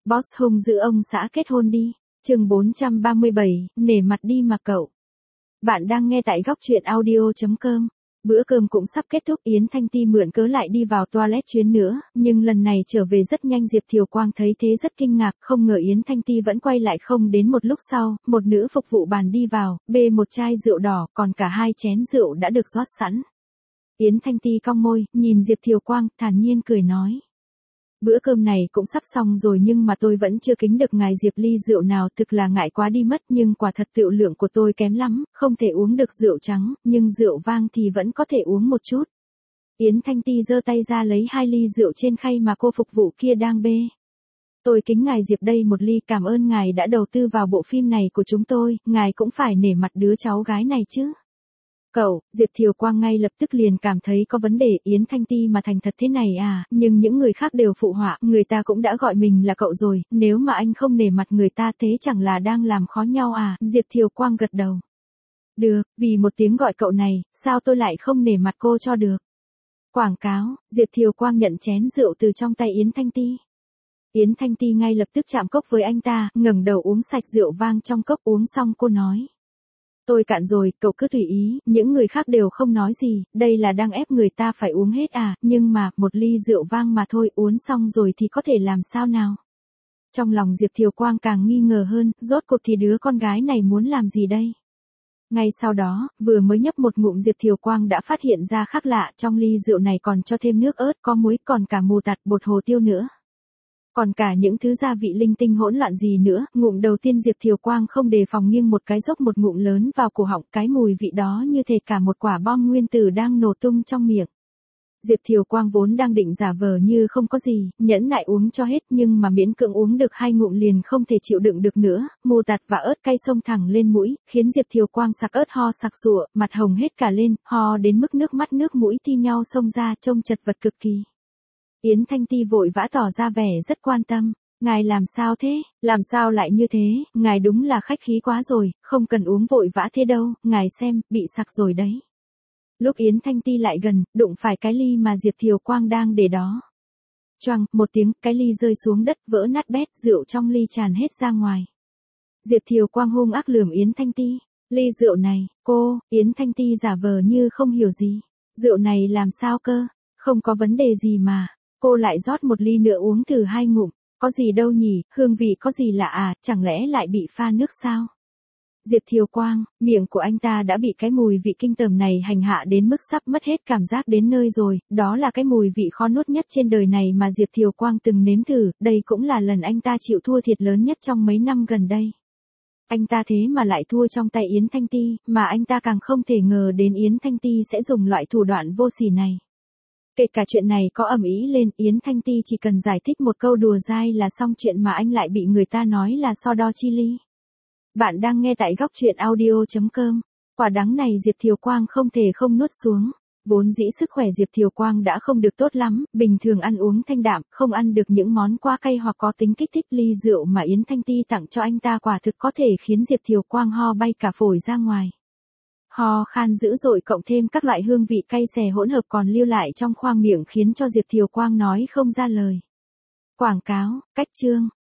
Boss hung dữ ông xã kết hôn đi. Chương 437, nể mặt đi mà cậu. Bạn đang nghe tại góc truyện audio.com. Bữa cơm cũng sắp kết thúc, Yến Thanh Ti mượn cớ lại đi vào toilet chuyến nữa, nhưng lần này trở về rất nhanh. Diệp Thiều Quang thấy thế rất kinh ngạc, không ngờ Yến Thanh Ti vẫn quay lại. Không đến một lúc sau, một nữ phục vụ bàn đi vào, bê một chai rượu đỏ, còn cả 2 chén rượu đã được rót sẵn. Yến Thanh Ti cong môi, nhìn Diệp Thiều Quang, thản nhiên cười nói. Bữa cơm này cũng sắp xong rồi nhưng mà tôi vẫn chưa kính được ngài Diệp ly rượu nào, thực là ngại quá đi mất, nhưng quả thật rượu lượng của tôi kém lắm, không thể uống được rượu trắng, nhưng rượu vang thì vẫn có thể uống một chút. Yến Thanh Ti giơ tay ra lấy 2 ly rượu trên khay mà cô phục vụ kia đang bê. Tôi kính ngài Diệp đây một ly, cảm ơn ngài đã đầu tư vào bộ phim này của chúng tôi, ngài cũng phải nể mặt đứa cháu gái này chứ. Cậu, Diệp Thiều Quang ngay lập tức liền cảm thấy có vấn đề. Yến Thanh Ti mà thành thật thế này à, nhưng những người khác đều phụ họa, người ta cũng đã gọi mình là cậu rồi, nếu mà anh không nể mặt người ta thế chẳng là đang làm khó nhau à. Diệp Thiều Quang gật đầu. Được, vì một tiếng gọi cậu này, sao tôi lại không nể mặt cô cho được. Quảng cáo, Diệp Thiều Quang nhận chén rượu từ trong tay Yến Thanh Ti. Yến Thanh Ti ngay lập tức chạm cốc với anh ta, ngẩng đầu uống sạch rượu vang trong cốc. Uống xong cô nói. Tôi cạn rồi, cậu cứ tùy ý. Những người khác đều không nói gì, đây là đang ép người ta phải uống hết à, nhưng mà, một ly rượu vang mà thôi, uống xong rồi thì có thể làm sao nào. Trong lòng Diệp Thiều Quang càng nghi ngờ hơn, rốt cuộc thì đứa con gái này muốn làm gì đây. Ngay sau đó, vừa mới nhấp một ngụm Diệp Thiều Quang đã phát hiện ra khác lạ, trong ly rượu này còn cho thêm nước ớt, có muối, còn cả mù tạt, bột hồ tiêu nữa. Còn cả những thứ gia vị linh tinh hỗn loạn gì nữa. Ngụm đầu tiên Diệp Thiều Quang không đề phòng nghiêng một cái, dốc một ngụm lớn vào cổ họng, cái mùi vị đó như thể cả một quả bom nguyên tử đang nổ tung trong miệng. Diệp Thiều Quang vốn đang định giả vờ như không có gì, nhẫn nại uống cho hết, nhưng mà miễn cưỡng uống được 2 ngụm liền không thể chịu đựng được nữa, mù tạt và ớt cay xông thẳng lên mũi, khiến Diệp Thiều Quang sặc ớt ho sặc sụa, mặt hồng hết cả lên, ho đến mức nước mắt nước mũi thi nhau xông ra, trông chật vật cực kỳ. Yến Thanh Ti vội vã tỏ ra vẻ rất quan tâm. Ngài làm sao thế, làm sao lại như thế, ngài đúng là khách khí quá rồi, không cần uống vội vã thế đâu, ngài xem, bị sặc rồi đấy. Lúc Yến Thanh Ti lại gần, đụng phải cái ly mà Diệp Thiều Quang đang để đó. Choang, một tiếng, cái ly rơi xuống đất vỡ nát bét, rượu trong ly tràn hết ra ngoài. Diệp Thiều Quang hung ác lườm Yến Thanh Ti. Ly rượu này, cô, Yến Thanh Ti giả vờ như không hiểu gì. Rượu này làm sao cơ, không có vấn đề gì mà. Cô lại rót một ly nữa uống thử 2 ngụm, có gì đâu nhỉ, hương vị có gì lạ à, chẳng lẽ lại bị pha nước sao? Diệp Thiều Quang, miệng của anh ta đã bị cái mùi vị kinh tởm này hành hạ đến mức sắp mất hết cảm giác đến nơi rồi, đó là cái mùi vị khó nuốt nhất trên đời này mà Diệp Thiều Quang từng nếm thử, đây cũng là lần anh ta chịu thua thiệt lớn nhất trong mấy năm gần đây. Anh ta thế mà lại thua trong tay Yến Thanh Ti, mà anh ta càng không thể ngờ đến Yến Thanh Ti sẽ dùng loại thủ đoạn vô sỉ này. Kể cả chuyện này có ầm ĩ lên, Yến Thanh Ti chỉ cần giải thích một câu đùa dai là xong chuyện mà anh lại bị người ta nói là so đo chi ly. Bạn đang nghe tại góc truyện audio.com. Quả đắng này Diệp Thiều Quang không thể không nuốt xuống. Vốn dĩ sức khỏe Diệp Thiều Quang đã không được tốt lắm, bình thường ăn uống thanh đạm, không ăn được những món quá cay hoặc có tính kích thích. Ly rượu mà Yến Thanh Ti tặng cho anh ta quả thực có thể khiến Diệp Thiều Quang ho bay cả phổi ra ngoài. Ho khan dữ dội cộng thêm các loại hương vị cay xè hỗn hợp còn lưu lại trong khoang miệng khiến cho Diệp Thiều Quang nói không ra lời. Quảng cáo, cách chương.